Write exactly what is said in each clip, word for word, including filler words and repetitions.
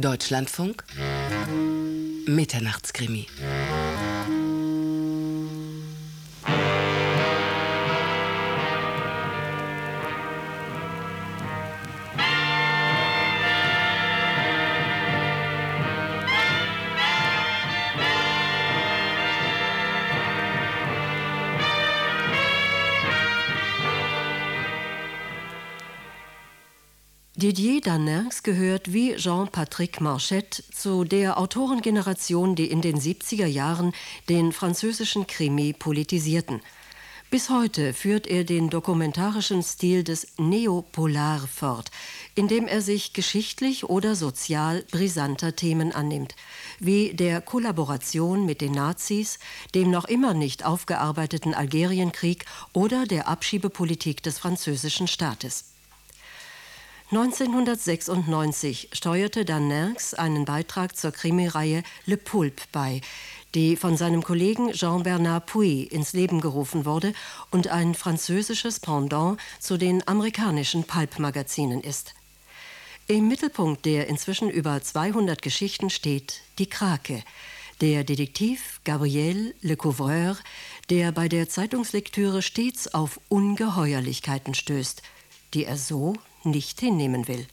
Deutschlandfunk Mitternachtskrimi. Didier Daninx gehört wie Jean-Patrick Marchette zu der Autorengeneration, die in den siebziger Jahren den französischen Krimi politisierten. Bis heute führt er den dokumentarischen Stil des Neopolar fort, indem er sich geschichtlich oder sozial brisanter Themen annimmt, wie der Kollaboration mit den Nazis, dem noch immer nicht aufgearbeiteten Algerienkrieg oder der Abschiebepolitik des französischen Staates. neunzehnhundertsechsundneunzig steuerte Daninx einen Beitrag zur Krimireihe Le Poulpe bei, die von seinem Kollegen Jean-Bernard Puy ins Leben gerufen wurde und ein französisches Pendant zu den amerikanischen Pulp-Magazinen ist. Im Mittelpunkt der inzwischen über zweihundert Geschichten steht die Krake, der Detektiv Gabriel Le Couvreur, der bei der Zeitungslektüre stets auf Ungeheuerlichkeiten stößt, die er so nicht hinnehmen will.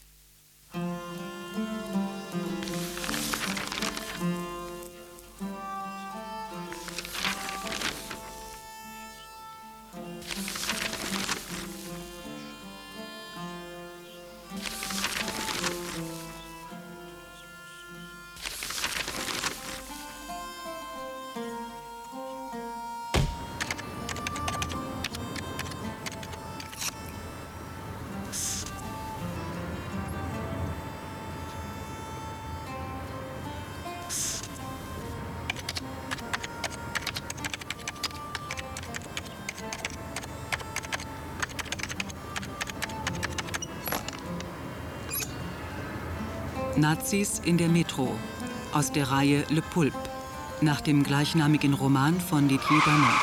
Nazis in der Metro aus der Reihe Le Poulpe nach dem gleichnamigen Roman von Didier Daninx.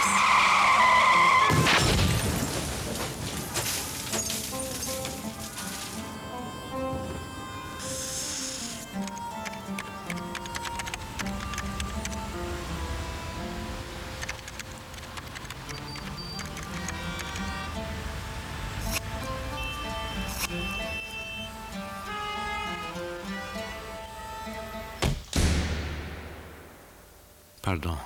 Pardon.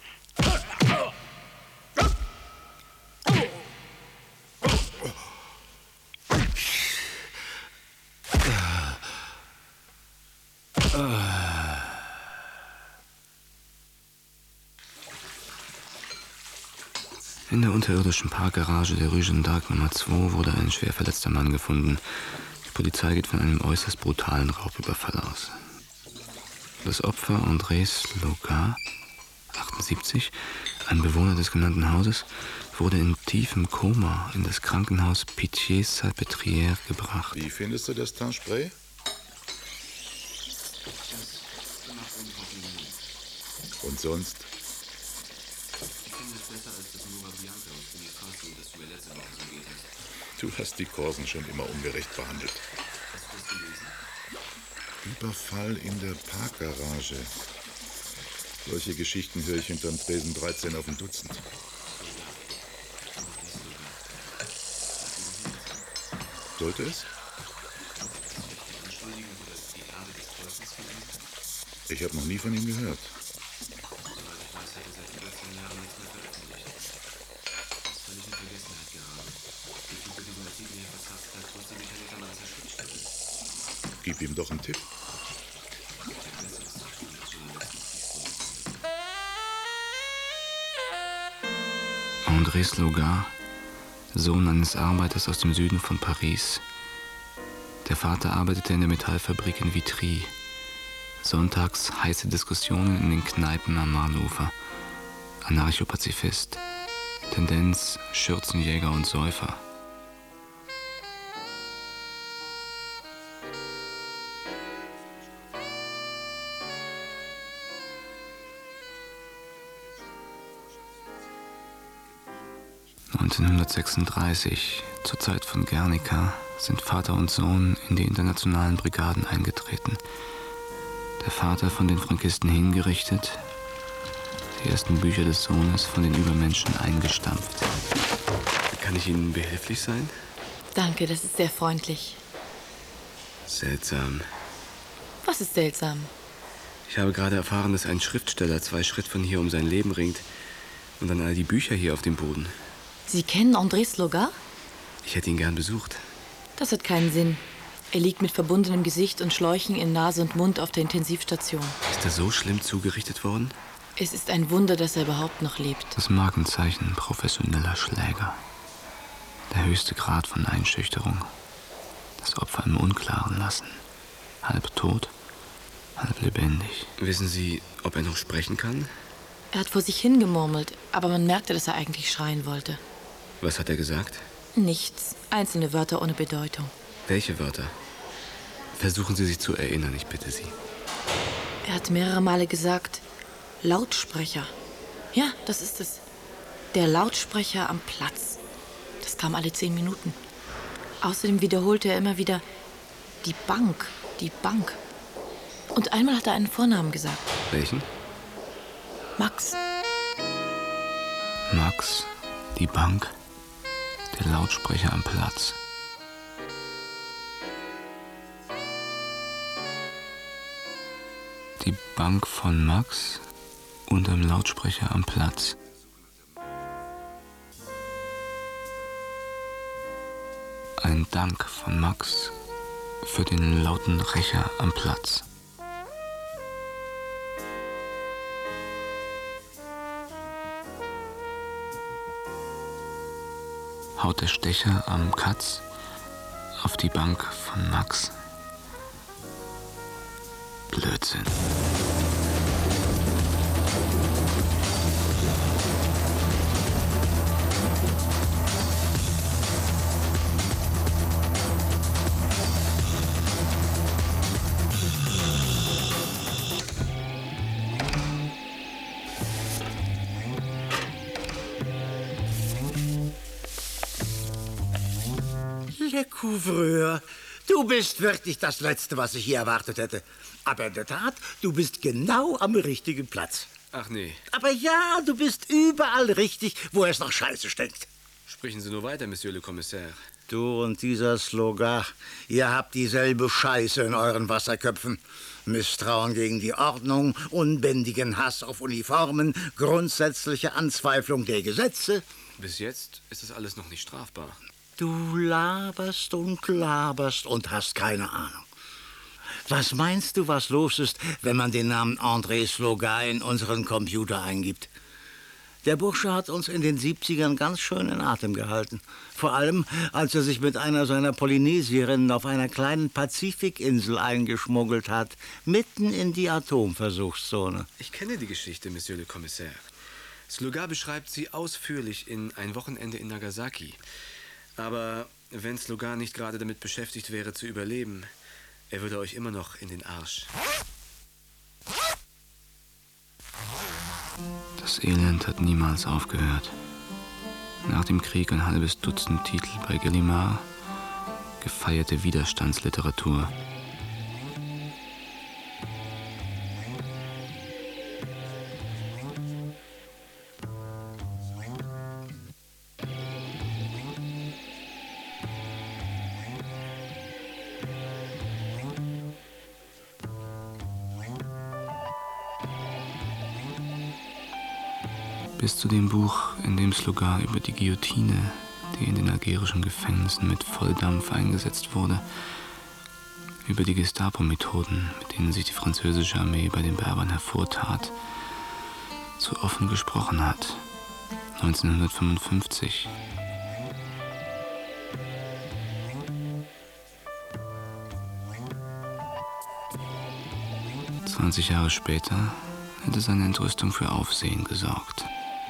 In der unterirdischen Parkgarage der Rue Jeanne d'Arc Nummer zwei wurde ein schwer verletzter Mann gefunden. Die Polizei geht von einem äußerst brutalen Raubüberfall aus. Das Opfer André Sloga, achtundsiebzig, ein Bewohner des genannten Hauses, wurde in tiefem Koma in das Krankenhaus Pitié-Salpêtrière gebracht. Wie findest du das Tarnspray? Und sonst? Ich finde es besser als das Nova Bianca aus Bonifacio, das du mir letzte Woche serviert hast. Du hast die Korsen schon immer ungerecht behandelt. Hast du das gelesen? Überfall in der Parkgarage. Solche Geschichten höre ich hinterm Tresen dreizehn auf ein Dutzend. Sollte es? Ich habe noch nie von ihm gehört. Gib ihm doch einen Tipp. André Sloga, Sohn eines Arbeiters aus dem Süden von Paris. Der Vater arbeitete in der Metallfabrik in Vitry. Sonntags heiße Diskussionen in den Kneipen am Marnufer. Anarchopazifist. Tendenz Schürzenjäger und Säufer. neunzehnhundertsechsunddreißig, zur Zeit von Guernica, sind Vater und Sohn in die internationalen Brigaden eingetreten. Der Vater von den Frankisten hingerichtet, die ersten Bücher des Sohnes von den Übermenschen eingestampft. Kann ich Ihnen behilflich sein? Danke, das ist sehr freundlich. Seltsam. Was ist seltsam? Ich habe gerade erfahren, dass ein Schriftsteller zwei Schritt von hier um sein Leben ringt. Und dann all die Bücher hier auf dem Boden. Sie kennen André Sloga? Ich hätte ihn gern besucht. Das hat keinen Sinn. Er liegt mit verbundenem Gesicht und Schläuchen in Nase und Mund auf der Intensivstation. Ist er so schlimm zugerichtet worden? Es ist ein Wunder, dass er überhaupt noch lebt. Das Markenzeichen professioneller Schläger. Der höchste Grad von Einschüchterung. Das Opfer im Unklaren lassen. Halb tot, halb lebendig. Wissen Sie, ob er noch sprechen kann? Er hat vor sich hingemurmelt, aber man merkte, dass er eigentlich schreien wollte. Was hat er gesagt? Nichts. Einzelne Wörter ohne Bedeutung. Welche Wörter? Versuchen Sie sich zu erinnern, ich bitte Sie. Er hat mehrere Male gesagt, Lautsprecher. Ja, das ist es. Der Lautsprecher am Platz. Das kam alle zehn Minuten. Außerdem wiederholte er immer wieder, die Bank, die Bank. Und einmal hat er einen Vornamen gesagt. Welchen? Max. Max, die Bank, der Lautsprecher am Platz. Die Bank von Max unterm Lautsprecher am Platz. Ein Dank von Max für den lauten Rächer am Platz. Haut der Stecher am Katz auf die Bank von Max. Blödsinn. Le Couvreur, du bist wirklich das Letzte, was ich hier erwartet hätte. Aber in der Tat, du bist genau am richtigen Platz. Ach nee. Aber ja, du bist überall richtig, wo es nach Scheiße stinkt. Sprechen Sie nur weiter, Monsieur le Commissaire. Du und dieser Sloga, ihr habt dieselbe Scheiße in euren Wasserköpfen. Misstrauen gegen die Ordnung, unbändigen Hass auf Uniformen, grundsätzliche Anzweiflung der Gesetze. Bis jetzt ist das alles noch nicht strafbar. Du laberst und laberst und hast keine Ahnung. Was meinst du, was los ist, wenn man den Namen André Sloga in unseren Computer eingibt? Der Bursche hat uns in den siebzigern ganz schön in Atem gehalten. Vor allem, als er sich mit einer seiner Polynesierinnen auf einer kleinen Pazifikinsel eingeschmuggelt hat, mitten in die Atomversuchszone. Ich kenne die Geschichte, Monsieur le Commissaire. Sloga beschreibt sie ausführlich in Ein Wochenende in Nagasaki. Aber wenn Sloga nicht gerade damit beschäftigt wäre, zu überleben, er würde euch immer noch in den Arsch. Das Elend hat niemals aufgehört. Nach dem Krieg ein halbes Dutzend Titel bei Gallimard, gefeierte Widerstandsliteratur. Bis zu dem Buch, in dem Sloga über die Guillotine, die in den algerischen Gefängnissen mit Volldampf eingesetzt wurde, über die Gestapo-Methoden, mit denen sich die französische Armee bei den Berbern hervortat, so offen gesprochen hat. neunzehnhundertfünfundfünfzig. zwanzig Jahre später hätte seine Entrüstung für Aufsehen gesorgt.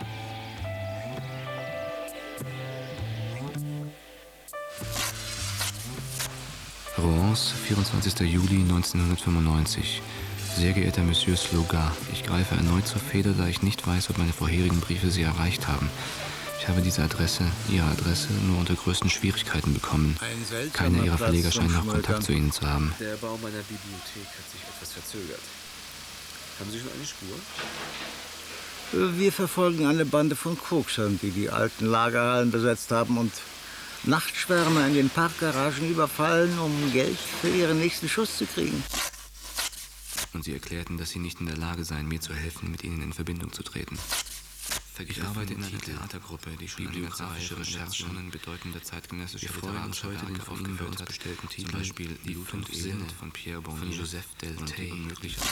Rouen, vierundzwanzigster Juli neunzehnhundertfünfundneunzig. Sehr geehrter Monsieur Sloga, ich greife erneut zur Feder, da ich nicht weiß, ob meine vorherigen Briefe Sie erreicht haben. Ich habe diese Adresse, Ihre Adresse, nur unter größten Schwierigkeiten bekommen. Keiner Ihrer Verleger scheint noch Kontakt zu Ihnen zu haben. Der Bau meiner Bibliothek hat sich etwas verzögert. Haben Sie schon eine Spur? Wir verfolgen eine Bande von Koksern, die die alten Lagerhallen besetzt haben und Nachtschwärmer in den Parkgaragen überfallen, um Geld für ihren nächsten Schuss zu kriegen. Und Sie erklärten, dass Sie nicht in der Lage seien, mir zu helfen, mit Ihnen in Verbindung zu treten. Ich arbeite in einer Theatergruppe, die schon bibliografische Recherchen bedeutender zeitgenössischer literarischer Werke von Ihnen bei uns bestellten Titeln, zum Beispiel Die fünf Sinne von Pierre Bonier, von Joseph Delteil, unmögliche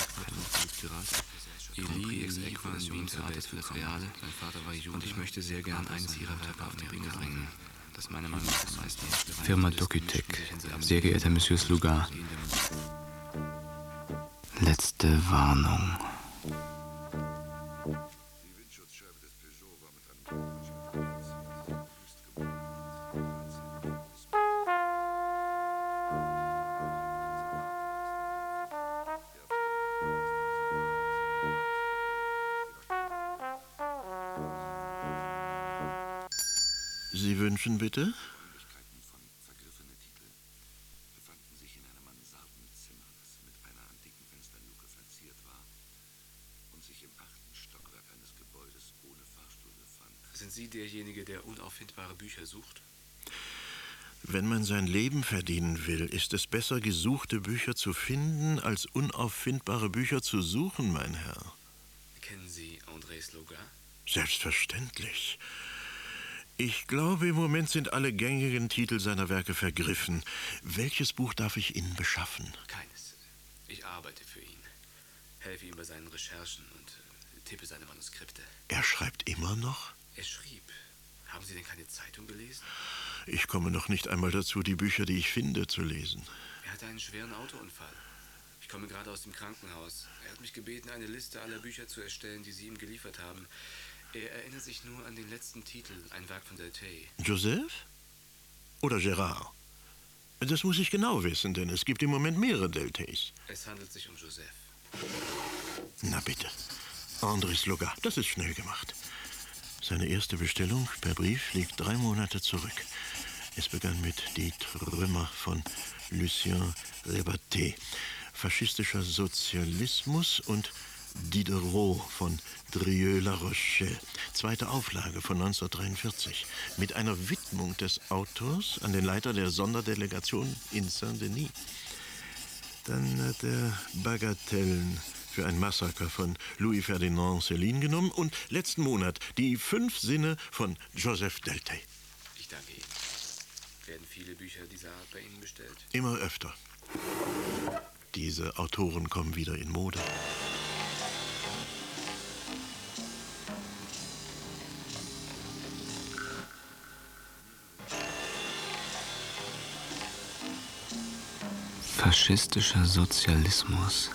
Elie ex aequo in Wien Theater für das Reale. Mein Vater war Jude und ich möchte sehr gern eines Ihrer Werke auf den Ring bringen. Das meiner Meinung nach am meisten Firma Docutec. Sehr geehrter Monsieur Sluga. Letzte Warnung. Sie wünschen bitte? Sind Sie derjenige, der unauffindbare Bücher sucht? Wenn man sein Leben verdienen will, ist es besser, gesuchte Bücher zu finden, als unauffindbare Bücher zu suchen, mein Herr. Kennen Sie André Sloga? Selbstverständlich. Ich glaube, im Moment sind alle gängigen Titel seiner Werke vergriffen. Welches Buch darf ich Ihnen beschaffen? Keines. Ich arbeite für ihn, helfe ihm bei seinen Recherchen und äh, tippe seine Manuskripte. Er schreibt immer noch? Er schrieb. Haben Sie denn keine Zeitung gelesen? Ich komme noch nicht einmal dazu, die Bücher, die ich finde, zu lesen. Er hatte einen schweren Autounfall. Ich komme gerade aus dem Krankenhaus. Er hat mich gebeten, eine Liste aller Bücher zu erstellen, die Sie ihm geliefert haben. Er erinnert sich nur an den letzten Titel, ein Werk von Delteil. Joseph? Oder Gérard? Das muss ich genau wissen, denn es gibt im Moment mehrere Deltails. Es handelt sich um Joseph. Na bitte. André Sloga, das ist schnell gemacht. Seine erste Bestellung per Brief liegt drei Monate zurück. Es begann mit Die Trümmer von Lucien Rebatté, faschistischer Sozialismus und Diderot von Drieux-La Rochelle, zweite Auflage von neunzehnhundertdreiundvierzig, mit einer Widmung des Autors an den Leiter der Sonderdelegation in Saint-Denis. Dann hat er Bagatellen für ein Massaker von Louis-Ferdinand Céline genommen und letzten Monat Die fünf Sinne von Joseph Delteil. Ich danke Ihnen. Werden viele Bücher dieser Art bei Ihnen bestellt? Immer öfter. Diese Autoren kommen wieder in Mode. Faschistischer Sozialismus.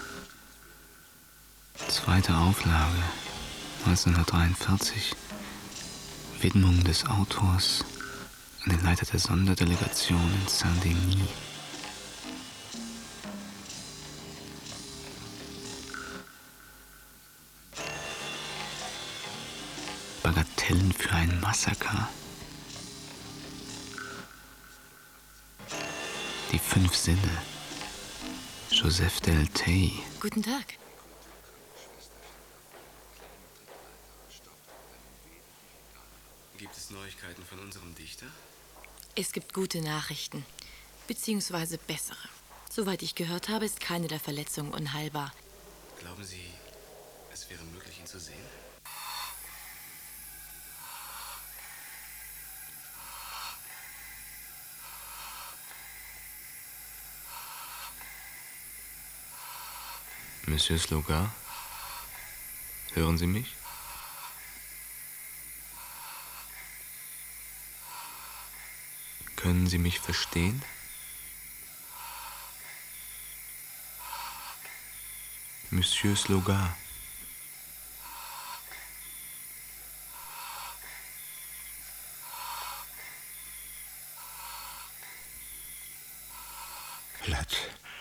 Zweite Auflage, neunzehnhundertdreiundvierzig. Widmung des Autors an den Leiter der Sonderdelegation in Saint-Denis. Bagatellen für ein Massaker. Die fünf Sinne. Joseph Delteil. Guten Tag. Gibt es Neuigkeiten von unserem Dichter? Es gibt gute Nachrichten, beziehungsweise bessere. Soweit ich gehört habe, ist keine der Verletzungen unheilbar. Glauben Sie, es wäre möglich, ihn zu sehen? Monsieur Sloga, hören Sie mich? Können Sie mich verstehen? Monsieur Sloga. Laut.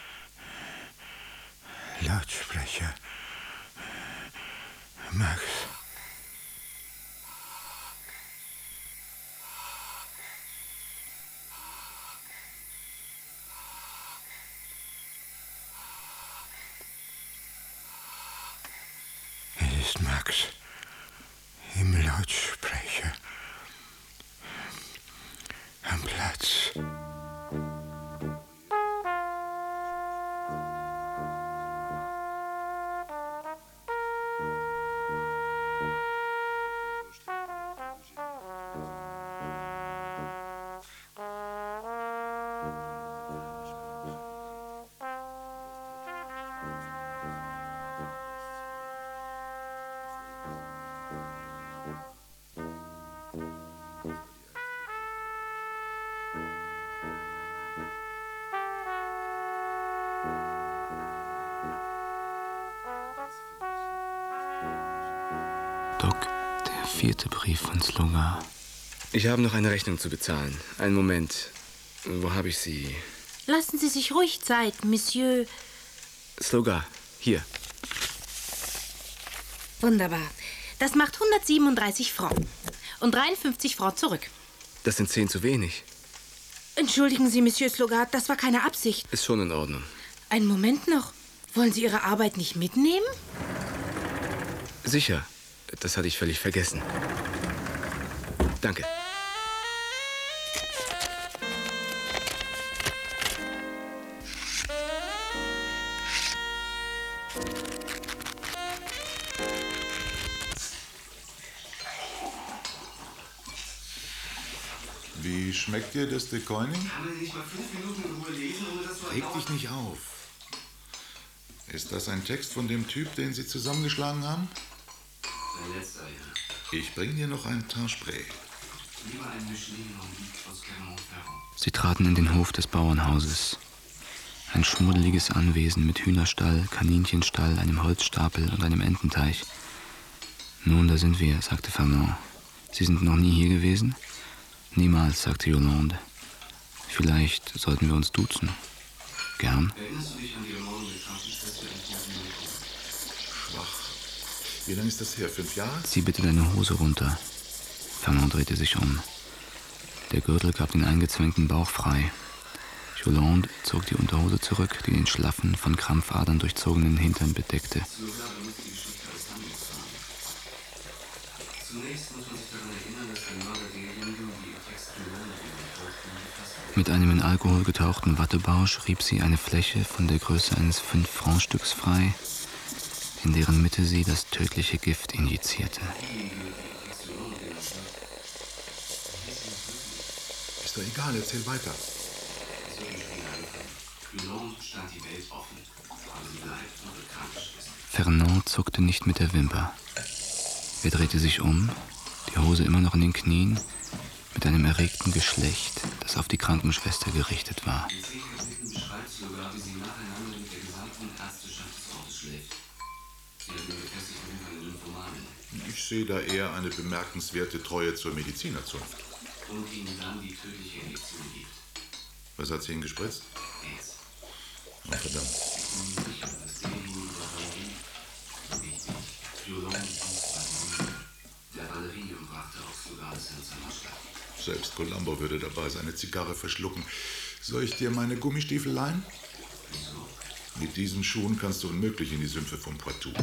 Lautsprecher. Max. Max im Lautsprecher am Platz. Doc, der vierte Brief von Slogar. Ich habe noch eine Rechnung zu bezahlen. Einen Moment. Wo habe ich sie? Lassen Sie sich ruhig Zeit, Monsieur. Slogar, hier. Wunderbar. Das macht hundertsiebenunddreißig Francs. Und dreiundfünfzig Francs zurück. Das sind zehn zu wenig. Entschuldigen Sie, Monsieur Slogar, das war keine Absicht. Ist schon in Ordnung. Einen Moment noch. Wollen Sie Ihre Arbeit nicht mitnehmen? Sicher. Das hatte ich völlig vergessen. Danke. Wie schmeckt dir das de Koning? Kann man nicht mal fünf Minuten in Ruhe lesen, ohne dass du Reg dich nicht auf. Ist das ein Text von dem Typ, den Sie zusammengeschlagen haben? Sein letzter, ja. Ich bring dir noch ein Tarspray. Lieber ein Michelin aus Clermont-Ferrand. Sie traten in den Hof des Bauernhauses. Ein schmuddeliges Anwesen mit Hühnerstall, Kaninchenstall, einem Holzstapel und einem Ententeich. Nun, da sind wir, sagte Fernand. Sie sind noch nie hier gewesen? Niemals, sagte Yolande. Vielleicht sollten wir uns duzen. Gern. Erinnerst du dich an die Ermordung der Krankenschwester in Schwach. Wie lange ist das her? Fünf Jahre? Zieh bitte deine Hose runter. Fernand drehte sich um. Der Gürtel gab den eingezwängten Bauch frei. Yolande zog die Unterhose zurück, die den schlaffen, von Krampfadern durchzogenen Hintern bedeckte. Zunächst muss man sich daran erinnern, dass der Mörder derjenigen, die ihr Text Yolande gefasst. Mit einem in Alkohol getauchten Wattebausch rieb sie eine Fläche von der Größe eines fünf-Franc-Stücks frei, in deren Mitte sie das tödliche Gift injizierte. Ist doch egal, erzähl weiter. Fernand zuckte nicht mit der Wimper. Er drehte sich um, die Hose immer noch in den Knien, mit einem erregten Geschlecht, das auf die Krankenschwester gerichtet war. Ich sehe da eher eine bemerkenswerte Treue zur Medizinerzunft. Und ihnen dann die tödliche Injektion gibt. Was hat sie Ihnen gespritzt? Jetzt. Oh, verdammt. Ich bin sicher, dass derjenige der Valerie wichtig. Yolande der Valerie und brachte auch sogar das Herz am Schlag. Selbst Colombo würde dabei seine Zigarre verschlucken. Soll ich dir meine Gummistiefel leihen? Wieso? Mit diesen Schuhen kannst du unmöglich in die Sümpfe vom Poitou.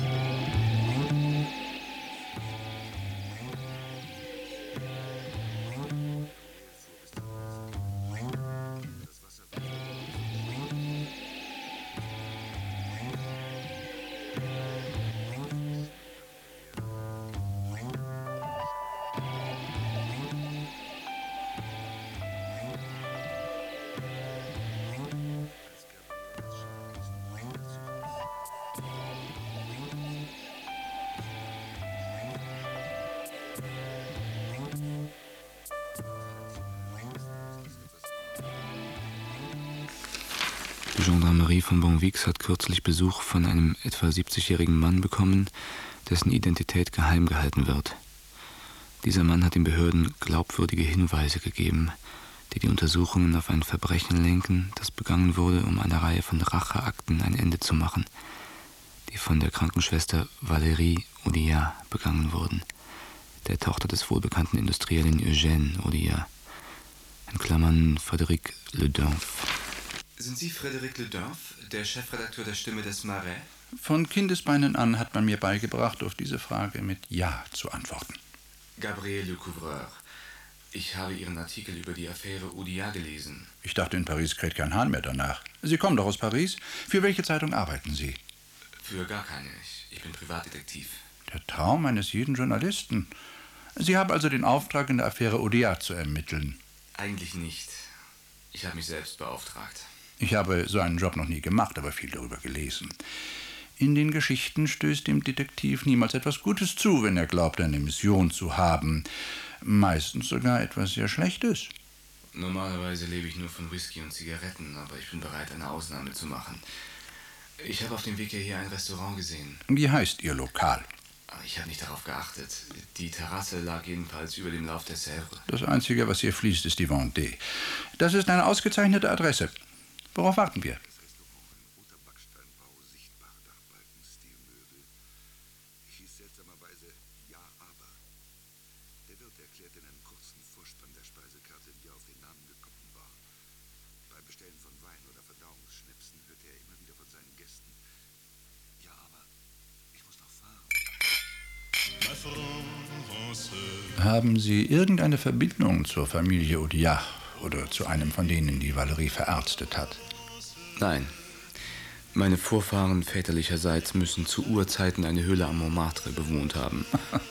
Die Gendarmerie von Bonvix hat kürzlich Besuch von einem etwa siebzigjährigen Mann bekommen, dessen Identität geheim gehalten wird. Dieser Mann hat den Behörden glaubwürdige Hinweise gegeben, die die Untersuchungen auf ein Verbrechen lenken, das begangen wurde, um einer Reihe von Racheakten ein Ende zu machen, die von der Krankenschwester Valérie Audiat begangen wurden, der Tochter des wohlbekannten Industriellen Eugène Audiat, in Klammern Frédéric Ledunf. Sind Sie Frédéric Ledunf, der Chefredakteur der Stimme des Marais? Von Kindesbeinen an hat man mir beigebracht, auf diese Frage mit Ja zu antworten. Gabriel Le Couvreur, ich habe Ihren Artikel über die Affäre Audiard gelesen. Ich dachte, in Paris kräht kein Hahn mehr danach. Sie kommen doch aus Paris. Für welche Zeitung arbeiten Sie? Für gar keine. Ich, ich bin Privatdetektiv. Der Traum eines jeden Journalisten. Sie haben also den Auftrag, in der Affäre Audiard zu ermitteln. Eigentlich nicht. Ich habe mich selbst beauftragt. Ich habe so einen Job noch nie gemacht, aber viel darüber gelesen. In den Geschichten stößt dem Detektiv niemals etwas Gutes zu, wenn er glaubt, eine Mission zu haben. Meistens sogar etwas sehr Schlechtes. Normalerweise lebe ich nur von Whisky und Zigaretten, aber ich bin bereit, eine Ausnahme zu machen. Ich habe auf dem Weg hierher ein Restaurant gesehen. Wie heißt Ihr Lokal? Ich habe nicht darauf geachtet. Die Terrasse lag jedenfalls über dem Lauf der Sèvre. Das Einzige, was hier fließt, ist die Vendée. Das ist eine ausgezeichnete Adresse. Worauf warten wir? Haben Sie irgendeine Verbindung zur Familie Audiard oder zu einem von denen, die Valerie verarztet hat? Nein. Meine Vorfahren väterlicherseits müssen zu Urzeiten eine Höhle am Montmartre bewohnt haben.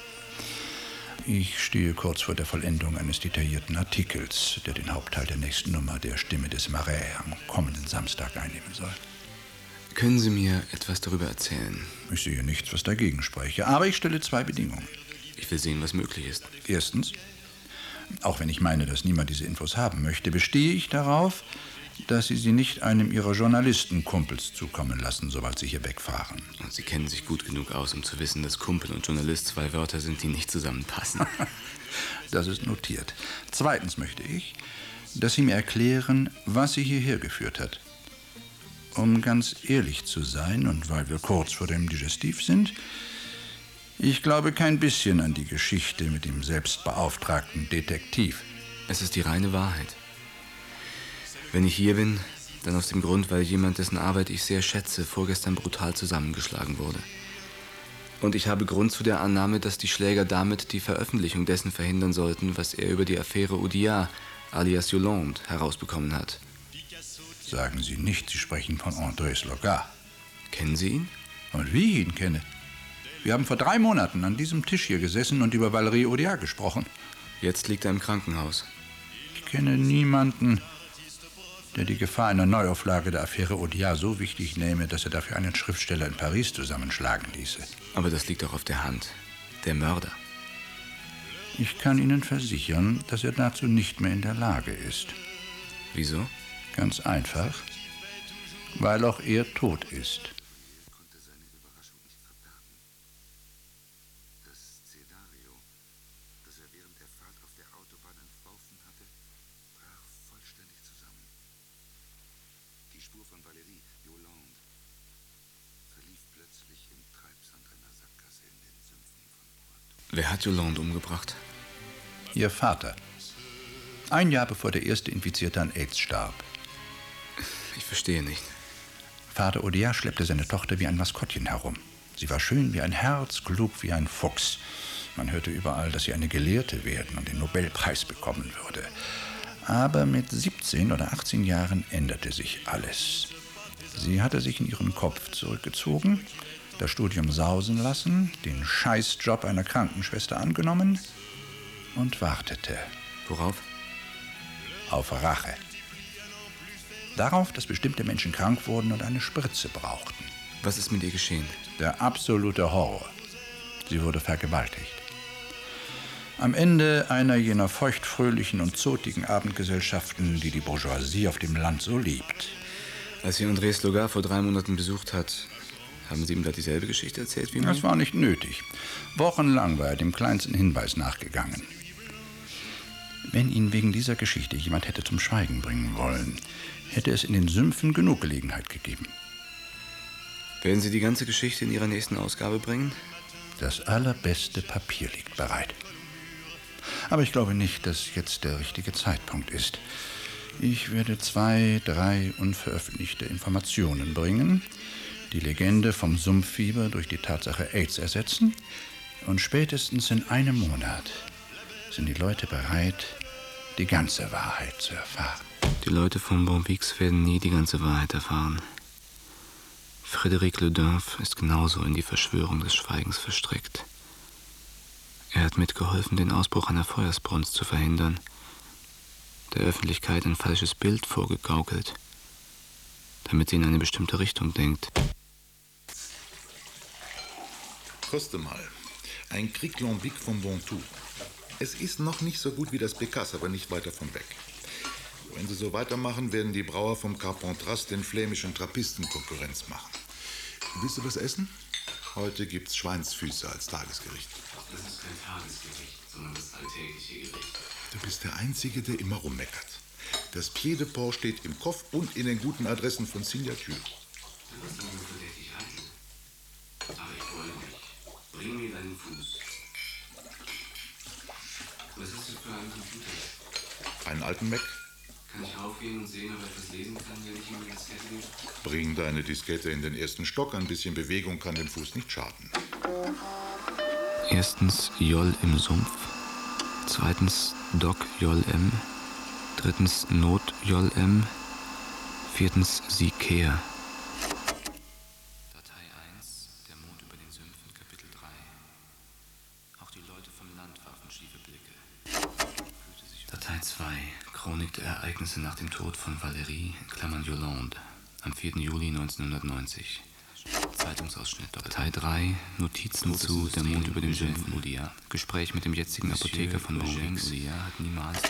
Ich stehe kurz vor der Vollendung eines detaillierten Artikels, der den Hauptteil der nächsten Nummer der Stimme des Marais am kommenden Samstag einnehmen soll. Können Sie mir etwas darüber erzählen? Ich sehe nichts, was dagegen spreche, aber ich stelle zwei Bedingungen. Ich will sehen, was möglich ist. Erstens, auch wenn ich meine, dass niemand diese Infos haben möchte, bestehe ich darauf, dass Sie sie nicht einem Ihrer Journalistenkumpels zukommen lassen, sobald Sie hier wegfahren. Und Sie kennen sich gut genug aus, um zu wissen, dass Kumpel und Journalist zwei Wörter sind, die nicht zusammenpassen. Das ist notiert. Zweitens möchte ich, dass Sie mir erklären, was Sie hierher geführt hat. Um ganz ehrlich zu sein und weil wir kurz vor dem Digestiv sind, ich glaube kein bisschen an die Geschichte mit dem selbstbeauftragten Detektiv. Es ist die reine Wahrheit. Wenn ich hier bin, dann aus dem Grund, weil jemand, dessen Arbeit ich sehr schätze, vorgestern brutal zusammengeschlagen wurde. Und ich habe Grund zu der Annahme, dass die Schläger damit die Veröffentlichung dessen verhindern sollten, was er über die Affäre Audiard, alias Yolande, herausbekommen hat. Sagen Sie nicht, Sie sprechen von Andrés Logar. Kennen Sie ihn? Und wie ich ihn kenne? Wir haben vor drei Monaten an diesem Tisch hier gesessen und über Valerie Audiard gesprochen. Jetzt liegt er im Krankenhaus. Ich kenne niemanden, der die Gefahr einer Neuauflage der Affäre Audiard so wichtig nähme, dass er dafür einen Schriftsteller in Paris zusammenschlagen ließe. Aber das liegt doch auf der Hand. Der Mörder. Ich kann Ihnen versichern, dass er dazu nicht mehr in der Lage ist. Wieso? Ganz einfach, weil auch er tot ist. Wer hat Yolande umgebracht? Ihr Vater. Ein Jahr bevor der erste Infizierte an AIDS starb. Ich verstehe nicht. Vater Audiard schleppte seine Tochter wie ein Maskottchen herum. Sie war schön wie ein Herz, klug wie ein Fuchs. Man hörte überall, dass sie eine Gelehrte werden und den Nobelpreis bekommen würde. Aber mit siebzehn oder achtzehn Jahren änderte sich alles. Sie hatte sich in ihren Kopf zurückgezogen, das Studium sausen lassen, den Scheißjob einer Krankenschwester angenommen und wartete. Worauf? Auf Rache. Darauf, dass bestimmte Menschen krank wurden und eine Spritze brauchten. Was ist mit ihr geschehen? Der absolute Horror. Sie wurde vergewaltigt. Am Ende einer jener feuchtfröhlichen und zotigen Abendgesellschaften, die die Bourgeoisie auf dem Land so liebt. Als sie Andrés Logar vor drei Monaten besucht hat, haben Sie ihm da dieselbe Geschichte erzählt wie mir? Das war nicht nötig. Wochenlang war er dem kleinsten Hinweis nachgegangen. Wenn ihn wegen dieser Geschichte jemand hätte zum Schweigen bringen wollen, hätte es in den Sümpfen genug Gelegenheit gegeben. Werden Sie die ganze Geschichte in Ihrer nächsten Ausgabe bringen? Das allerbeste Papier liegt bereit. Aber ich glaube nicht, dass jetzt der richtige Zeitpunkt ist. Ich werde zwei, drei unveröffentlichte Informationen bringen, die Legende vom Sumpffieber durch die Tatsache AIDS ersetzen und spätestens in einem Monat sind die Leute bereit, die ganze Wahrheit zu erfahren. Die Leute von Bonvix werden nie die ganze Wahrheit erfahren. Frédéric Ledunf ist genauso in die Verschwörung des Schweigens verstrickt. Er hat mitgeholfen, den Ausbruch einer Feuersbrunst zu verhindern, der Öffentlichkeit ein falsches Bild vorgegaukelt, damit sie in eine bestimmte Richtung denkt. Koste mal. Ein Krieg Lambic vom Ventoux. Es ist noch nicht so gut wie das Bécasse, aber nicht weit davon weg. Wenn sie so weitermachen, werden die Brauer vom Carpentras den flämischen Trappisten Konkurrenz machen. Willst du was essen? Heute gibt's Schweinsfüße als Tagesgericht. Das ist kein Tagesgericht, sondern das alltägliche Gericht. Du bist der Einzige, der immer rummeckert. Das Pied de Port steht im Kopf und in den guten Adressen von Signature. Du wirst mich nur verdächtig halten. Aber ich freue mich. Bring mir deinen Fuß. Was hast du für einen Computer? Einen alten Mac? Kann ich raufgehen und sehen, ob er etwas lesen kann, wenn ich ihm die Diskette gebe? Bring deine Diskette in den ersten Stock. Ein bisschen Bewegung kann dem Fuß nicht schaden. Erstens Joll im Sumpf. Zweitens Doc Joll M. Drittens Not Joll M. Viertens Sikeer. Datei eins, der Mond über den Sümpfen, Kapitel drei. Auch die Leute vom Land warfen schiefe Blicke. Datei zwei, Chronik der Ereignisse nach dem Tod von Valérie, in Klammern Yolande, am vierten Juli neunzehnhundertneunzig. Zeitungsausschnitt. Datei drei, Notizen zu Der Mond über den Sümpfen. Gespräch mit dem jetzigen Apotheker von Bonvix. hat niemals.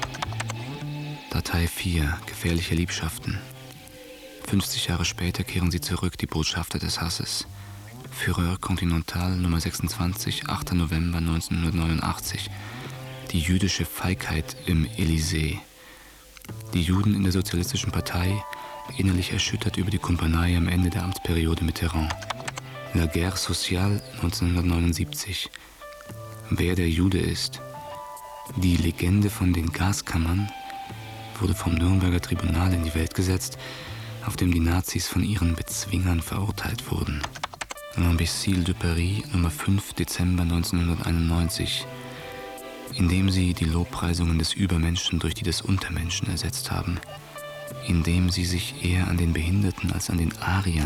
Datei vier, Gefährliche Liebschaften. fünfzig Jahre später kehren sie zurück, die Botschafter des Hasses. Führer Continental Nummer sechsundzwanzig, achter November neunzehnhundertneunundachtzig. Die jüdische Feigheit im Élysée. Die Juden in der Sozialistischen Partei, innerlich erschüttert über die Kumpanei am Ende der Amtsperiode Mitterrand. La Guerre Sociale neunzehnhundertneunundsiebzig. Wer der Jude ist. Die Legende von den Gaskammern wurde vom Nürnberger Tribunal in die Welt gesetzt, auf dem die Nazis von ihren Bezwingern verurteilt wurden. L'Imbécile de Paris, Nummer fünf, Dezember neunzehnhunderteinundneunzig, indem sie die Lobpreisungen des Übermenschen durch die des Untermenschen ersetzt haben, indem sie sich eher an den Behinderten als an den Ariern.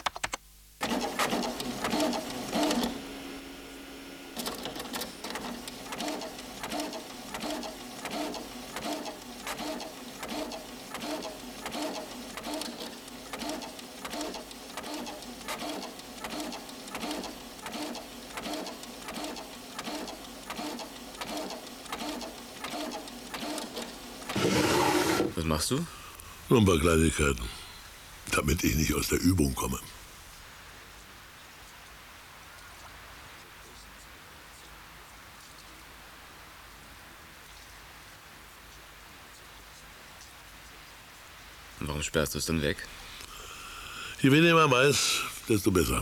Was machst du? Nur ein paar Kleinigkeiten, damit ich nicht aus der Übung komme. Und warum sperrst du es dann weg? Je weniger man weiß, desto besser.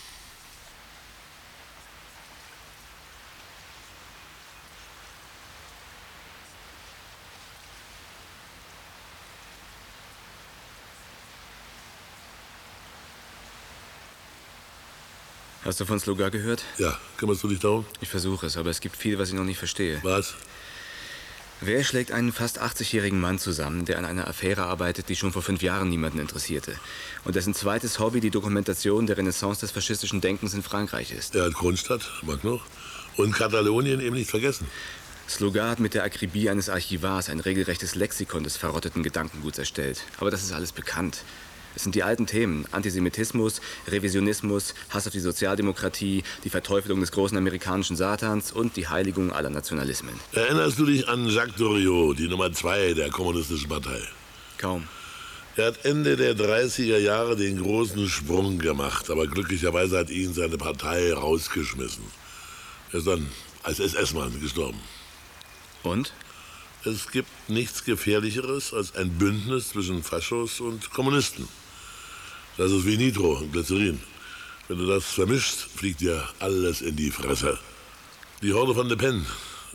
Hast du von Slogar gehört? Ja, kümmerst du dich darum? Ich versuche es, aber es gibt viel, was ich noch nicht verstehe. Was? Wer schlägt einen fast achtzigjährigen Mann zusammen, der an einer Affäre arbeitet, die schon vor fünf Jahren niemanden interessierte? Und dessen zweites Hobby die Dokumentation der Renaissance des faschistischen Denkens in Frankreich ist? Er hat Kronstadt, mag noch. Und Katalonien eben nicht vergessen. Slogar hat mit der Akribie eines Archivars ein regelrechtes Lexikon des verrotteten Gedankenguts erstellt. Aber das ist alles bekannt. Es sind die alten Themen: Antisemitismus, Revisionismus, Hass auf die Sozialdemokratie, die Verteufelung des großen amerikanischen Satans und die Heiligung aller Nationalismen. Erinnerst du dich an Jacques Doriot, die Nummer zwei der Kommunistischen Partei? Kaum. Er hat Ende der dreißiger Jahre den großen Sprung gemacht, aber glücklicherweise hat ihn seine Partei rausgeschmissen. Er ist dann als S S-Mann gestorben. Und? Es gibt nichts Gefährlicheres als ein Bündnis zwischen Faschos und Kommunisten. Das ist wie Nitro und Glycerin. Wenn du das vermischst, fliegt dir alles in die Fresse. Die Horde von Le Pen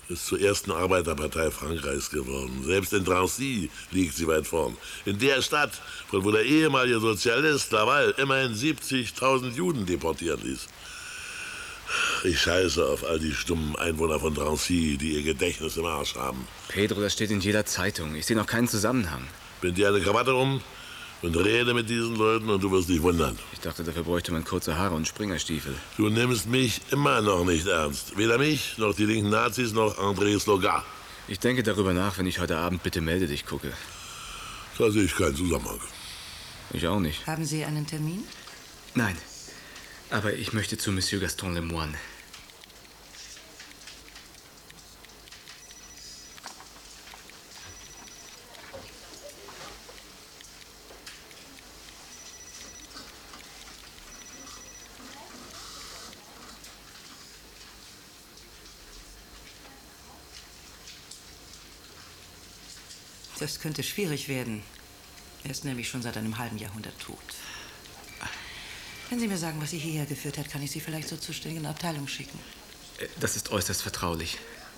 ist zur ersten Arbeiterpartei Frankreichs geworden. Selbst in Drancy liegt sie weit vorn. In der Stadt, von wo der ehemalige Sozialist Laval immerhin siebzigtausend Juden deportieren ließ. Ich scheiße auf all die stummen Einwohner von Drancy, die ihr Gedächtnis im Arsch haben. Pedro, das steht in jeder Zeitung. Ich sehe noch keinen Zusammenhang. Bind dir eine Krawatte um und rede mit diesen Leuten und du wirst dich wundern. Ich dachte, dafür bräuchte man kurze Haare und Springerstiefel. Du nimmst mich immer noch nicht ernst. Weder mich, noch die linken Nazis, noch André Sloga. Ich denke darüber nach, wenn ich heute Abend Bitte melde dich gucke. Da sehe ich keinen Zusammenhang. Ich auch nicht. Haben Sie einen Termin? Nein. Aber ich möchte zu Monsieur Gaston Lemoine. Das könnte schwierig werden. Er ist nämlich schon seit einem halben Jahrhundert tot. Wenn Sie mir sagen, was Sie hierher geführt hat, kann ich Sie vielleicht zur zuständigen Abteilung schicken. Das ist äußerst vertraulich.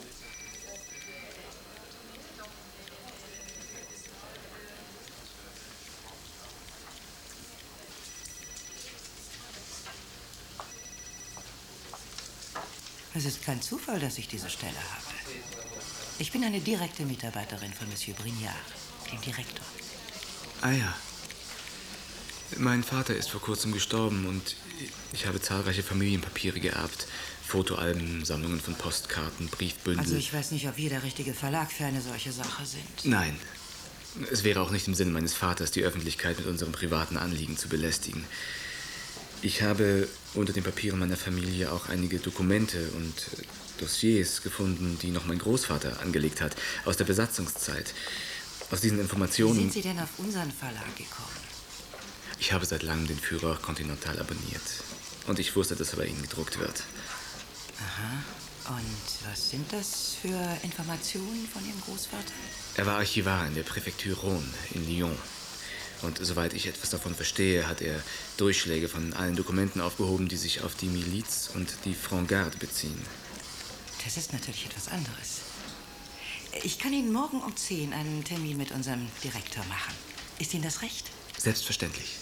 Es ist kein Zufall, dass ich diese Stelle habe. Ich bin eine direkte Mitarbeiterin von Monsieur Brignard, dem Direktor. Ah ja. Mein Vater ist vor kurzem gestorben und ich habe zahlreiche Familienpapiere geerbt. Fotoalben, Sammlungen von Postkarten, Briefbündel. Also ich weiß nicht, ob wir der richtige Verlag für eine solche Sache sind. Nein. Es wäre auch nicht im Sinne meines Vaters, die Öffentlichkeit mit unserem privaten Anliegen zu belästigen. Ich habe unter den Papieren meiner Familie auch einige Dokumente und Dossiers gefunden, die noch mein Großvater angelegt hat, aus der Besatzungszeit. Aus diesen Informationen... Wie sind Sie denn auf unseren Verlag gekommen? Ich habe seit langem den Führer Continental abonniert. Und ich wusste, dass er bei Ihnen gedruckt wird. Aha. Und was sind das für Informationen von Ihrem Großvater? Er war Archivar in der Präfektur Rhône in Lyon. Und soweit ich etwas davon verstehe, hat er Durchschläge von allen Dokumenten aufgehoben, die sich auf die Miliz und die Franc Garde beziehen. Das ist natürlich etwas anderes. Ich kann Ihnen morgen um zehn einen Termin mit unserem Direktor machen. Ist Ihnen das recht? Selbstverständlich.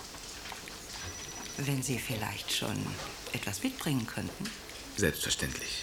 Wenn Sie vielleicht schon etwas mitbringen könnten? Selbstverständlich.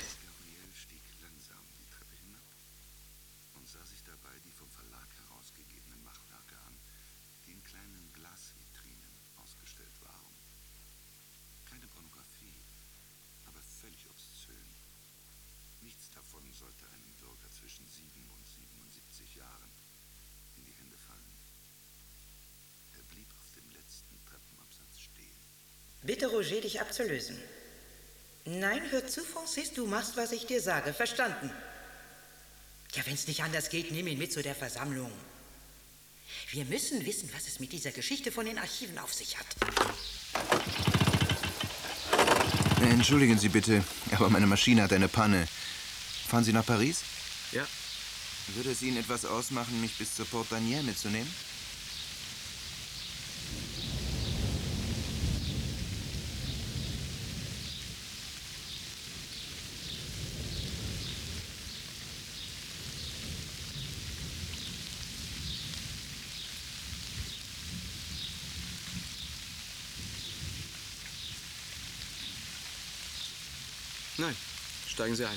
Bitte, Roger, dich abzulösen. Nein, hör zu, Francis, du machst, was ich dir sage. Verstanden? Ja, wenn es nicht anders geht, nimm ihn mit zu der Versammlung. Wir müssen wissen, was es mit dieser Geschichte von den Archiven auf sich hat. Entschuldigen Sie bitte, aber meine Maschine hat eine Panne. Fahren Sie nach Paris? Ja. Würde es Ihnen etwas ausmachen, mich bis zur Porte d'Anier mitzunehmen? Nein, steigen Sie ein.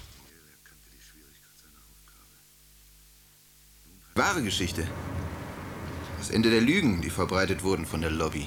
Wahre Geschichte. Das Ende der Lügen, die verbreitet wurden von der Lobby.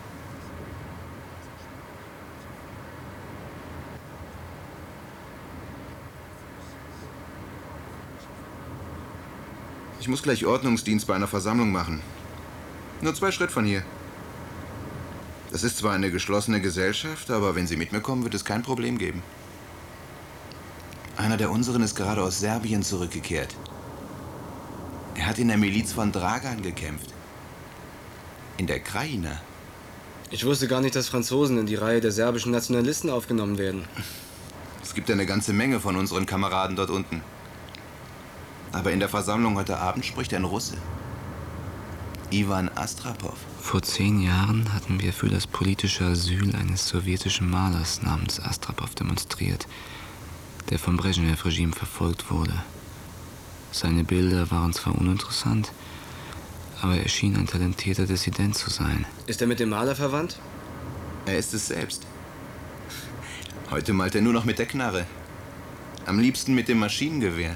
Ich muss gleich Ordnungsdienst bei einer Versammlung machen. Nur zwei Schritt von hier. Das ist zwar eine geschlossene Gesellschaft, aber wenn Sie mit mir kommen, wird es kein Problem geben. Einer der unseren ist gerade aus Serbien zurückgekehrt. Er hat in der Miliz von Dragan gekämpft. In der Krajina. Ich wusste gar nicht, dass Franzosen in die Reihe der serbischen Nationalisten aufgenommen werden. Es gibt eine ganze Menge von unseren Kameraden dort unten. Aber in der Versammlung heute Abend spricht ein Russe. Ivan Astrapov. Vor zehn Jahren hatten wir für das politische Asyl eines sowjetischen Malers namens Astrapov demonstriert. der vom Brezhnev-Regime verfolgt wurde. Seine Bilder waren zwar uninteressant, aber er schien ein talentierter Dissident zu sein. Ist er mit dem Maler verwandt? Er ist es selbst. Heute malt er nur noch mit der Knarre. Am liebsten mit dem Maschinengewehr.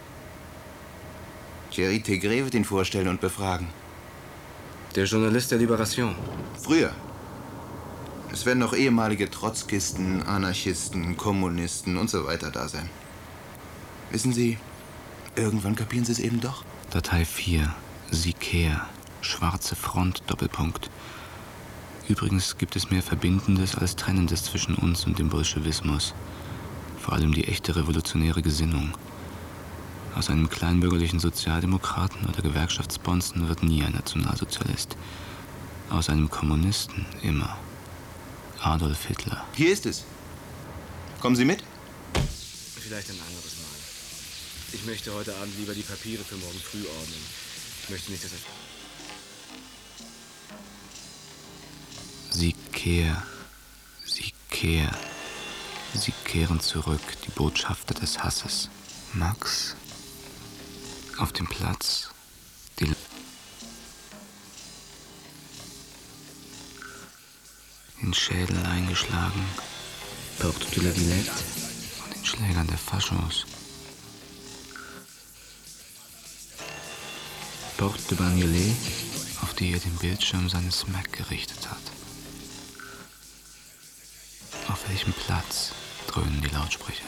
Thierry Tegret wird ihn vorstellen und befragen. Der Journalist der Liberation. Früher. Es werden noch ehemalige Trotzkisten, Anarchisten, Kommunisten und so weiter da sein. Wissen Sie, irgendwann kapieren Sie es eben doch. Datei vier. Siker. Schwarze Front, Doppelpunkt. Übrigens gibt es mehr Verbindendes als Trennendes zwischen uns und dem Bolschewismus. Vor allem die echte revolutionäre Gesinnung. Aus einem kleinbürgerlichen Sozialdemokraten oder Gewerkschaftsbonzen wird nie ein Nationalsozialist. Aus einem Kommunisten immer. Adolf Hitler. Hier ist es. Kommen Sie mit? Vielleicht ein anderes Mal. Ich möchte heute Abend lieber die Papiere für morgen früh ordnen. Ich möchte nicht, dass er... Sie kehren, sie kehren, sie kehren zurück, die Botschafter des Hasses. Max, auf dem Platz, die... den Schädel eingeschlagen, Porte de la Villette, von den Schlägern der Faschos. Porte de Bagnolet, auf die er den Bildschirm seines Mac gerichtet hat. Auf welchem Platz dröhnen die Lautsprecher?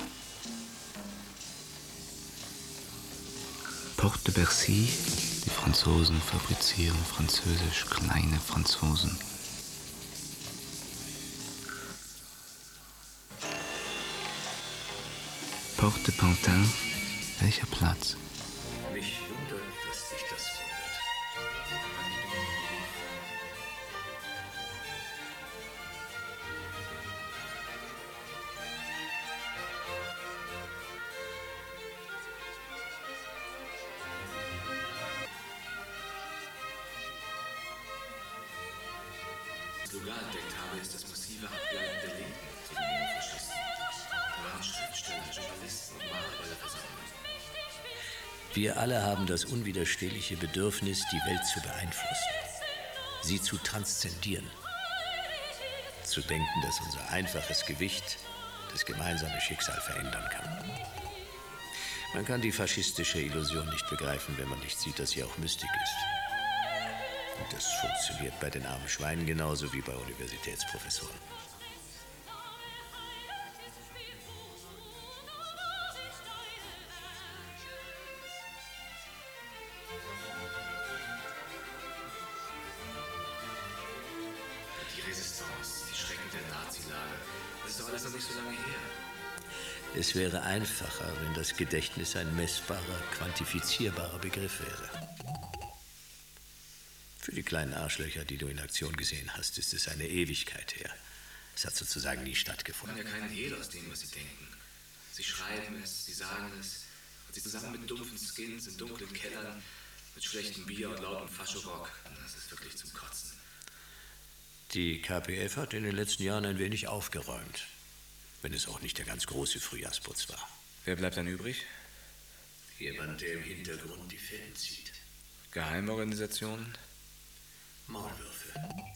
Porte de Bercy, die Franzosen fabrizieren französisch kleine Franzosen. Porte de Pantin, welcher Platz? Mich wundert, dass dich das wundert. Logar entdeckt habe, ist das massive Abgleiten der Linken zu den Neofaschisten. Da waren Schriftsteller, Journalisten und Maler bei der Versammlung. Wir alle haben das unwiderstehliche Bedürfnis, die Welt zu beeinflussen, sie zu transzendieren, zu denken, dass unser einfaches Gewicht das gemeinsame Schicksal verändern kann. Man kann die faschistische Illusion nicht begreifen, wenn man nicht sieht, dass sie auch Mystik ist. Und das funktioniert bei den armen Schweinen genauso wie bei Universitätsprofessoren. Die Resistance, die Schrecken der Nazilager, das ist doch alles noch nicht so lange her. Es wäre einfacher, wenn das Gedächtnis ein messbarer, quantifizierbarer Begriff wäre. Für die kleinen Arschlöcher, die du in Aktion gesehen hast, ist es eine Ewigkeit her. Es hat sozusagen nie stattgefunden. Man kann ja keinen Hehl aus dem, was sie denken. Sie schreiben es, sie sagen es. Und sie zusammen mit dumpfen Skins in dunklen Kellern, mit schlechtem Bier und lautem Faschorock. Das ist wirklich zum Kotzen. Die K P F hat in den letzten Jahren ein wenig aufgeräumt. Wenn es auch nicht der ganz große Frühjahrsputz war. Wer bleibt dann übrig? Jemand, der im Hintergrund die Fäden zieht. Geheimorganisationen? Maulwürfe.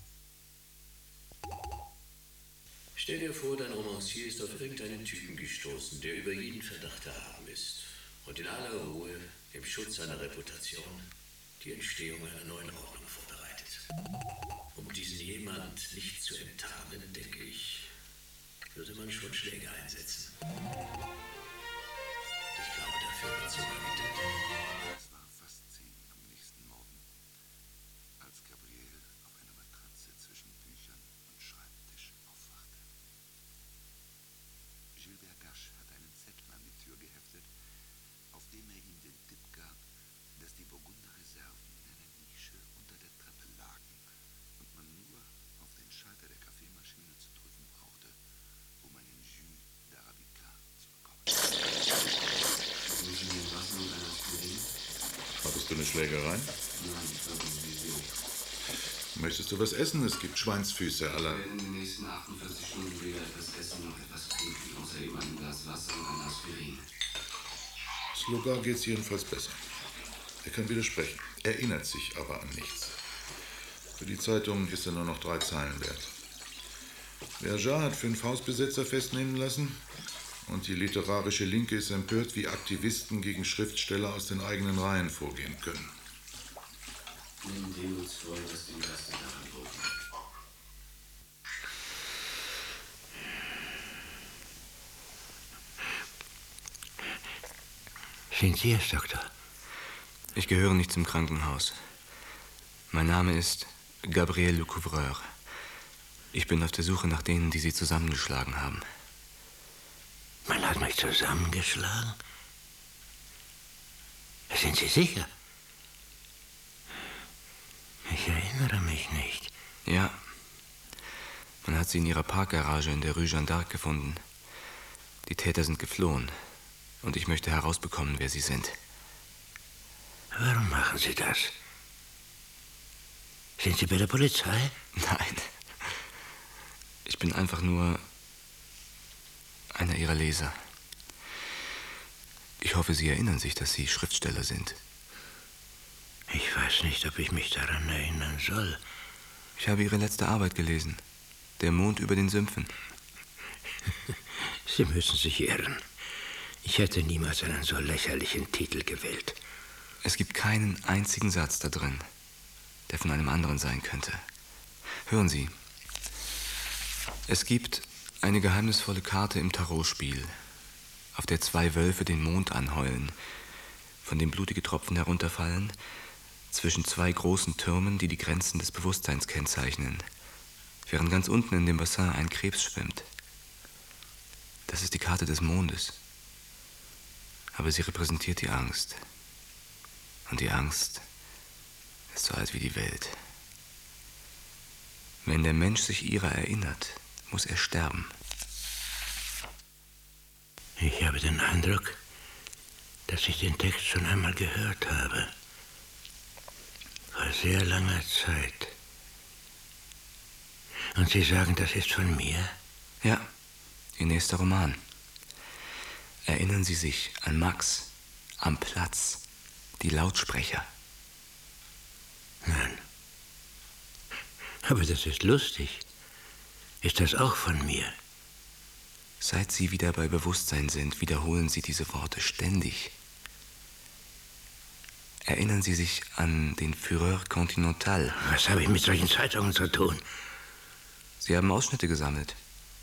Stell dir vor, dein Romancier ist auf irgendeinen Typen gestoßen, der über jeden Verdacht erhaben ist und in aller Ruhe, im Schutz seiner Reputation, die Entstehung einer neuen Ordnung vorbereitet. Um diesen jemand nicht zu enttarnen, denke ich, würde man schon Schläge einsetzen. Ich glaube, dafür wird sogar getötet. Es war fast zehn am nächsten Morgen, als Gabriel auf einer Matratze zwischen Büchern und Schreibtisch aufwachte. Gilbert Gasch hatte einen Zettel an die Tür geheftet, auf dem er ihm den Tipp gab, dass die Burgunder Reserven in einer Nische unter der Treppe lagen und man nur auf den Schalter der Kaffeemaschine zu drücken brauchte, um einen Jus d'Arabica zu bekommen. Hattest du eine Schlägerei? Möchtest du was essen? Es gibt Schweinsfüße à la... Wir werden in den nächsten achtundvierzig Stunden weder etwas essen noch etwas trinken, außer eben ein Glas Wasser und ein Aspirin. Slogar geht's jedenfalls besser. Er kann widersprechen, erinnert sich aber an nichts. Für die Zeitung ist er nur noch drei Zeilen wert. Berger hat fünf Hausbesetzer festnehmen lassen und die literarische Linke ist empört, wie Aktivisten gegen Schriftsteller aus den eigenen Reihen vorgehen können. Nimm demütsvoll, was dem Gast angeboten. Sind Sie es, Doktor? Ich gehöre nicht zum Krankenhaus. Mein Name ist Gabriel Le Couvreur. Ich bin auf der Suche nach denen, die Sie zusammengeschlagen haben. Man hat mich zusammengeschlagen? Sind Sie sicher? Ich erinnere mich nicht. Ja. Man hat sie in ihrer Parkgarage in der Rue Jeanne d'Arc gefunden. Die Täter sind geflohen. Und ich möchte herausbekommen, wer sie sind. Warum machen Sie das? Sind Sie bei der Polizei? Nein. Ich bin einfach nur einer Ihrer Leser. Ich hoffe, Sie erinnern sich, dass Sie Schriftsteller sind. Ich weiß nicht, ob ich mich daran erinnern soll. Ich habe Ihre letzte Arbeit gelesen. Der Mond über den Sümpfen. Sie müssen sich irren. Ich hätte niemals einen so lächerlichen Titel gewählt. Es gibt keinen einzigen Satz da drin, der von einem anderen sein könnte. Hören Sie. Es gibt eine geheimnisvolle Karte im Tarotspiel, auf der zwei Wölfe den Mond anheulen, von dem blutige Tropfen herunterfallen, zwischen zwei großen Türmen, die die Grenzen des Bewusstseins kennzeichnen, während ganz unten in dem Bassin ein Krebs schwimmt. Das ist die Karte des Mondes. Aber sie repräsentiert die Angst. Und die Angst ist so alt wie die Welt. Wenn der Mensch sich ihrer erinnert, muss er sterben. Ich habe den Eindruck, dass ich den Text schon einmal gehört habe. Vor sehr langer Zeit. Und Sie sagen, das ist von mir? Ja, Ihr nächster Roman. Erinnern Sie sich an Max, am Platz, die Lautsprecher? Nein. Aber das ist lustig. Ist das auch von mir? Seit Sie wieder bei Bewusstsein sind, wiederholen Sie diese Worte ständig. Erinnern Sie sich an den Führer Continental? Was habe ich mit solchen Zeitungen zu tun? Sie haben Ausschnitte gesammelt.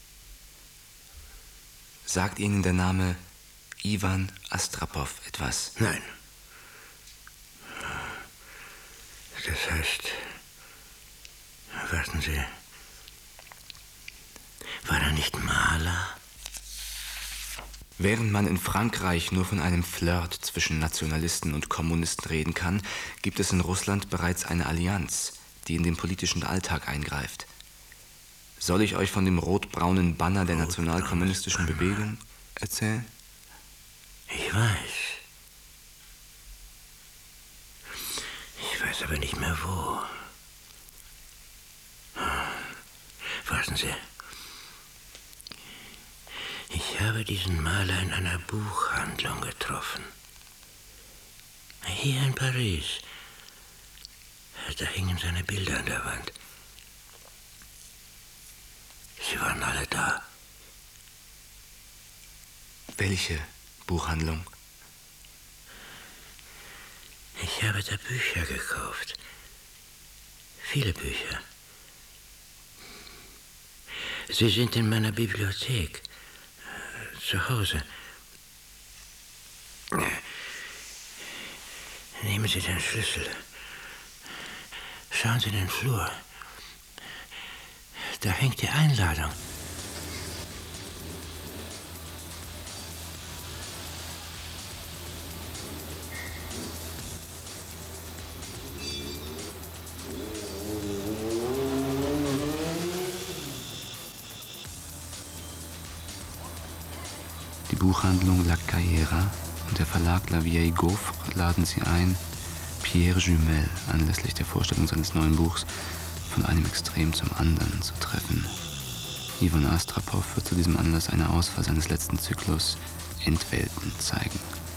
Sagt Ihnen der Name Ivan Astrapov etwas? Nein. Das heißt, warten Sie, war er nicht Maler? Während man in Frankreich nur von einem Flirt zwischen Nationalisten und Kommunisten reden kann, gibt es in Russland bereits eine Allianz, die in den politischen Alltag eingreift. Soll ich euch von dem rot-braunen Banner der nationalkommunistischen Bewegung erzählen? Ich weiß. Ich weiß aber nicht mehr wo. Warten Sie. Ich habe diesen Maler in einer Buchhandlung getroffen. Hier in Paris. Da hingen seine Bilder an der Wand. Sie waren alle da. Welche Buchhandlung? Ich habe da Bücher gekauft. Viele Bücher. Sie sind in meiner Bibliothek. Zu Hause. Nehmen Sie den Schlüssel. Schauen Sie in den Flur. Da hängt die Einladung. Die Buchhandlung La Caillera und der Verlag La Vieille Gaufre laden Sie ein, Pierre Jumel anlässlich der Vorstellung seines neuen Buchs von einem Extrem zum anderen zu treffen. Iwan Astrapow wird zu diesem Anlass eine Auswahl seines letzten Zyklus Endwelten zeigen.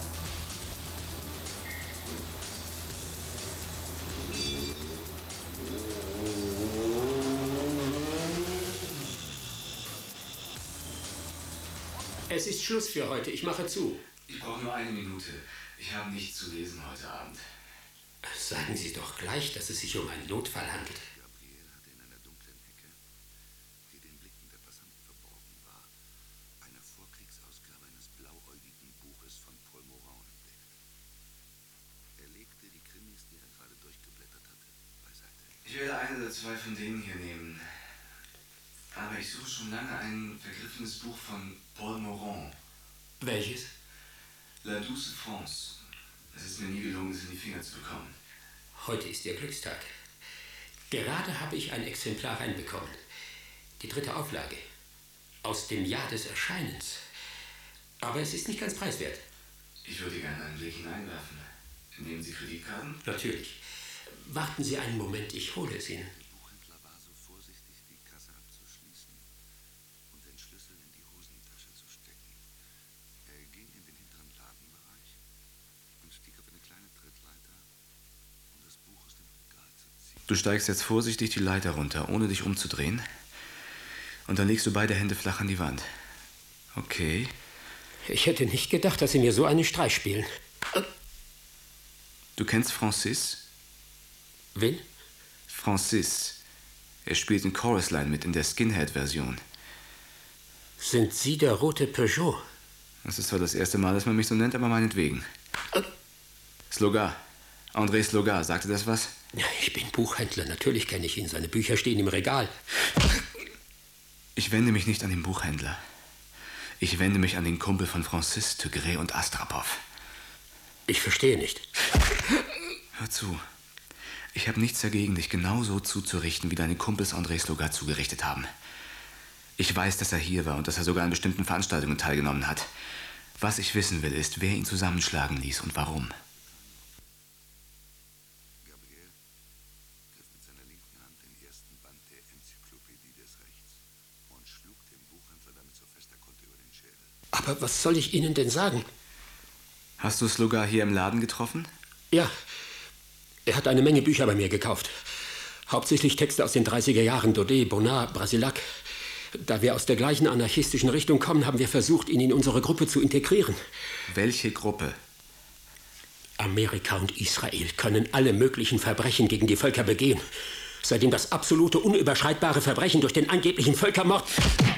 Es ist Schluss für heute. Ich mache zu. Ich brauche nur eine Minute. Ich habe nichts zu lesen heute Abend. Sagen Sie doch gleich, dass es sich um einen Notfall handelt. Gabriel hatte in einer dunklen Ecke, die den Blicken der Passanten verborgen war, eine Vorkriegsausgabe eines blauäugigen Buches von Paul Morand entdeckt. Er legte die Krimis, die er gerade durchgeblättert hatte, beiseite. Ich werde eine oder zwei von denen hier nehmen. Aber ich suche schon lange ein vergriffenes Buch von Paul Morand. Welches? La Douce France. Es ist mir nie gelungen, es in die Finger zu bekommen. Heute ist Ihr Glückstag. Gerade habe ich ein Exemplar reinbekommen. Die dritte Auflage. Aus dem Jahr des Erscheinens. Aber es ist nicht ganz preiswert. Ich würde gerne einen Blick hineinwerfen. Nehmen Sie Kreditkarten? Natürlich. Warten Sie einen Moment, ich hole es Ihnen. Der Buchhändler war so vorsichtig, die Kasse abzuschließen und den Schlüssel in die Hosentasche zu stecken. Er ging in den hinteren Ladenbereich und stieg auf eine kleine Trittleiter, um das Buch aus dem Regal zu ziehen. Du steigst jetzt vorsichtig die Leiter runter, ohne dich umzudrehen. Und dann legst du beide Hände flach an die Wand. Okay. Ich hätte nicht gedacht, dass Sie mir so einen Streich spielen. Du kennst Francis? Wen? Francis. Er spielt in Chorus Line mit in der Skinhead-Version. Sind Sie der rote Peugeot? Das ist zwar das erste Mal, dass man mich so nennt, aber meinetwegen. Slogar. André Slogar. Sagte das was? Ja, ich bin Buchhändler. Natürlich kenne ich ihn. Seine Bücher stehen im Regal. Ich wende mich nicht an den Buchhändler. Ich wende mich an den Kumpel von Francis, Tegret und Astrapow. Ich verstehe nicht. Hör zu. Ich habe nichts dagegen, dich genauso zuzurichten, wie deine Kumpels André Slogar zugerichtet haben. Ich weiß, dass er hier war und dass er sogar an bestimmten Veranstaltungen teilgenommen hat. Was ich wissen will, ist, wer ihn zusammenschlagen ließ und warum. Gabriel griff mit seiner linken Hand den ersten Band der Enzyklopädie des Rechts und schlug dem Buchhändler damit so fest er konnte über den Schädel. Aber was soll ich Ihnen denn sagen? Hast du Slogar hier im Laden getroffen? Ja. Er hat eine Menge Bücher bei mir gekauft. Hauptsächlich Texte aus den dreißiger Jahren, Daudet, Bonnard, Brasilac. Da wir aus der gleichen anarchistischen Richtung kommen, haben wir versucht, ihn in unsere Gruppe zu integrieren. Welche Gruppe? Amerika und Israel können alle möglichen Verbrechen gegen die Völker begehen. Seitdem das absolute, unüberschreitbare Verbrechen durch den angeblichen Völkermord...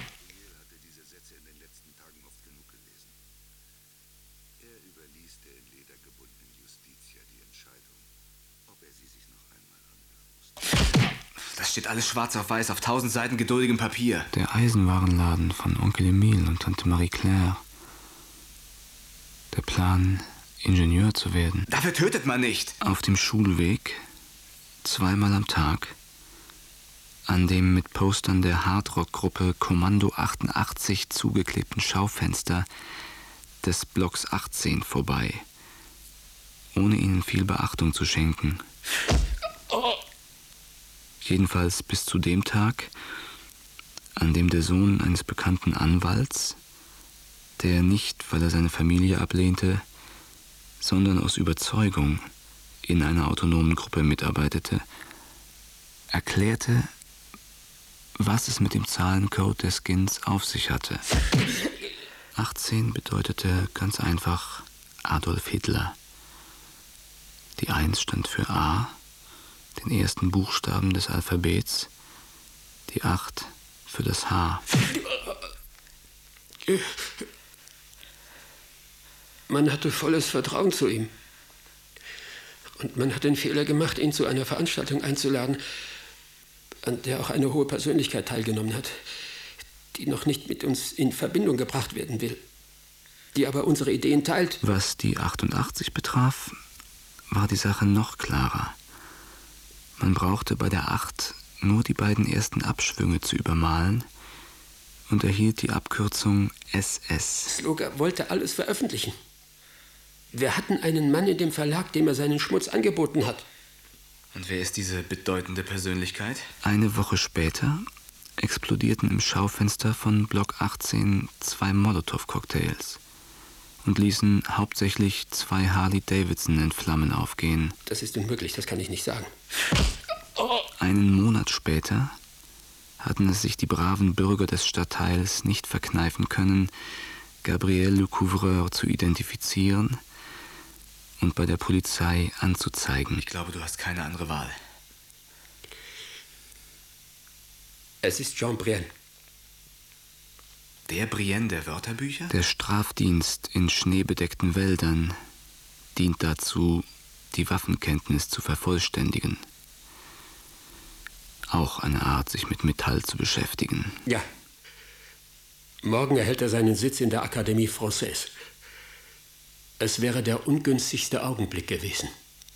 Das steht alles schwarz auf weiß auf tausend Seiten geduldigem Papier. Der Eisenwarenladen von Onkel Emile und Tante Marie-Claire. Der Plan, Ingenieur zu werden. Dafür tötet man nicht! Auf dem Schulweg, zweimal am Tag, an dem mit Postern der Hardrock-Gruppe Kommando achtundachtzig zugeklebten Schaufenster des Blocks achtzehn vorbei, ohne ihnen viel Beachtung zu schenken. Oh. Jedenfalls bis zu dem Tag, an dem der Sohn eines bekannten Anwalts, der nicht, weil er seine Familie ablehnte, sondern aus Überzeugung in einer autonomen Gruppe mitarbeitete, erklärte, was es mit dem Zahlencode der Skins auf sich hatte. achtzehn bedeutete ganz einfach Adolf Hitler. Die eins stand für A, den ersten Buchstaben des Alphabets, die acht für das H. Man hatte volles Vertrauen zu ihm. Und man hat den Fehler gemacht, ihn zu einer Veranstaltung einzuladen, an der auch eine hohe Persönlichkeit teilgenommen hat, die noch nicht mit uns in Verbindung gebracht werden will, die aber unsere Ideen teilt. Was die achtundachtzig betraf, war die Sache noch klarer. Man brauchte bei der acht nur die beiden ersten Abschwünge zu übermalen und erhielt die Abkürzung S S. Slogar wollte alles veröffentlichen. Wir hatten einen Mann in dem Verlag, dem er seinen Schmutz angeboten hat. Und wer ist diese bedeutende Persönlichkeit? Eine Woche später explodierten im Schaufenster von Block achtzehn zwei Molotow-Cocktails und ließen hauptsächlich zwei Harley-Davidson in Flammen aufgehen. Das ist unmöglich, das kann ich nicht sagen. Einen Monat später hatten es sich die braven Bürger des Stadtteils nicht verkneifen können, Gabriel Le Couvreur zu identifizieren und bei der Polizei anzuzeigen. Ich glaube, du hast keine andere Wahl. Es ist Jean Brienne. Der Brienne der Wörterbücher? Der Strafdienst in schneebedeckten Wäldern dient dazu, die Waffenkenntnis zu vervollständigen. Auch eine Art, sich mit Metall zu beschäftigen. Ja. Morgen erhält er seinen Sitz in der Académie Française. Es wäre der ungünstigste Augenblick gewesen.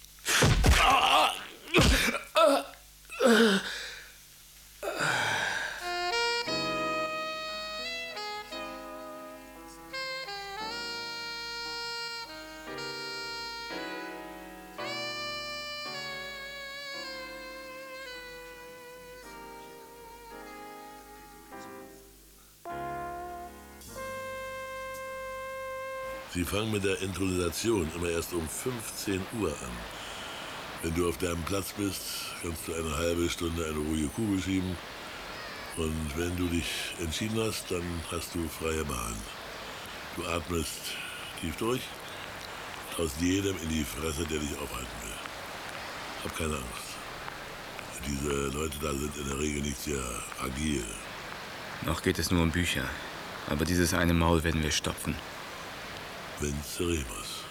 Sie fangen mit der Intronisation immer erst um fünfzehn Uhr an. Wenn du auf deinem Platz bist, kannst du eine halbe Stunde eine ruhige Kugel schieben. Und wenn du dich entschieden hast, dann hast du freie Bahn. Du atmest tief durch, traust jedem in die Fresse, der dich aufhalten will. Hab keine Angst. Diese Leute da sind in der Regel nicht sehr agil. Noch geht es nur um Bücher. Aber dieses eine Maul werden wir stopfen. Venceremos.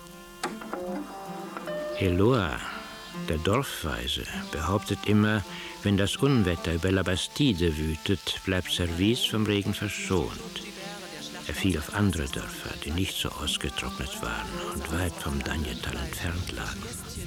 Eloi, der Dorfweise, behauptet immer, wenn das Unwetter über La Bastide wütet, bleibt Service vom Regen verschont. Er fiel auf andere Dörfer, die nicht so ausgetrocknet waren und weit vom Dagnetal entfernt lagen.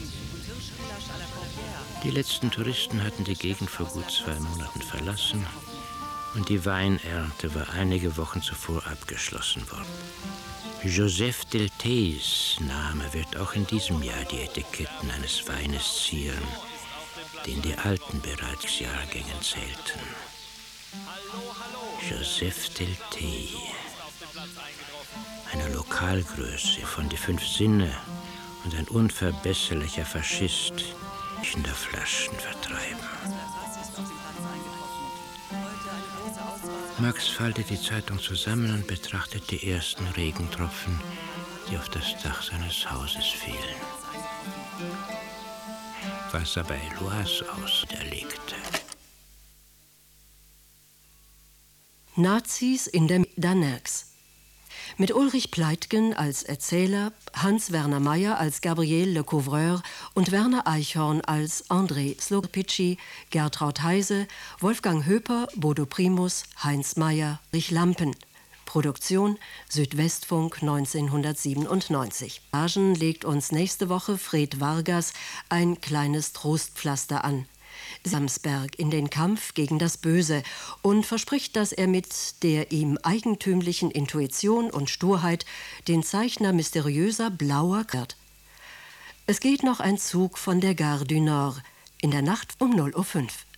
Die letzten Touristen hatten die Gegend vor gut zwei Monaten verlassen und die Weinernte war einige Wochen zuvor abgeschlossen worden. Joseph Delteys Name wird auch in diesem Jahr die Etiketten eines Weines zieren, den die Alten bereits Jahrgängen zählten. Joseph Deltey, eine Lokalgröße von die fünf Sinne und ein unverbesserlicher Faschist, in der Flaschen vertreiben. Max faltet die Zeitung zusammen und betrachtet die ersten Regentropfen, die auf das Dach seines Hauses fielen. Was aber Eloise auserlegte. Nazis in der Danerx. Mit Ulrich Pleitgen als Erzähler, Hans-Werner Meyer als Gabriel Le Couvreur und Werner Eichhorn als André Slogpitschi, Gertraud Heise, Wolfgang Höper, Bodo Primus, Heinz Meyer, Rich Lampen. Produktion Südwestfunk neunzehnhundertsiebenundneunzig. Agen legt uns nächste Woche Fred Vargas ein kleines Trostpflaster an. Samsberg in den Kampf gegen das Böse und verspricht, dass er mit der ihm eigentümlichen Intuition und Sturheit den Zeichner mysteriöser blauer wird. Es geht noch ein Zug von der Gare du Nord in der Nacht um null Uhr fünf.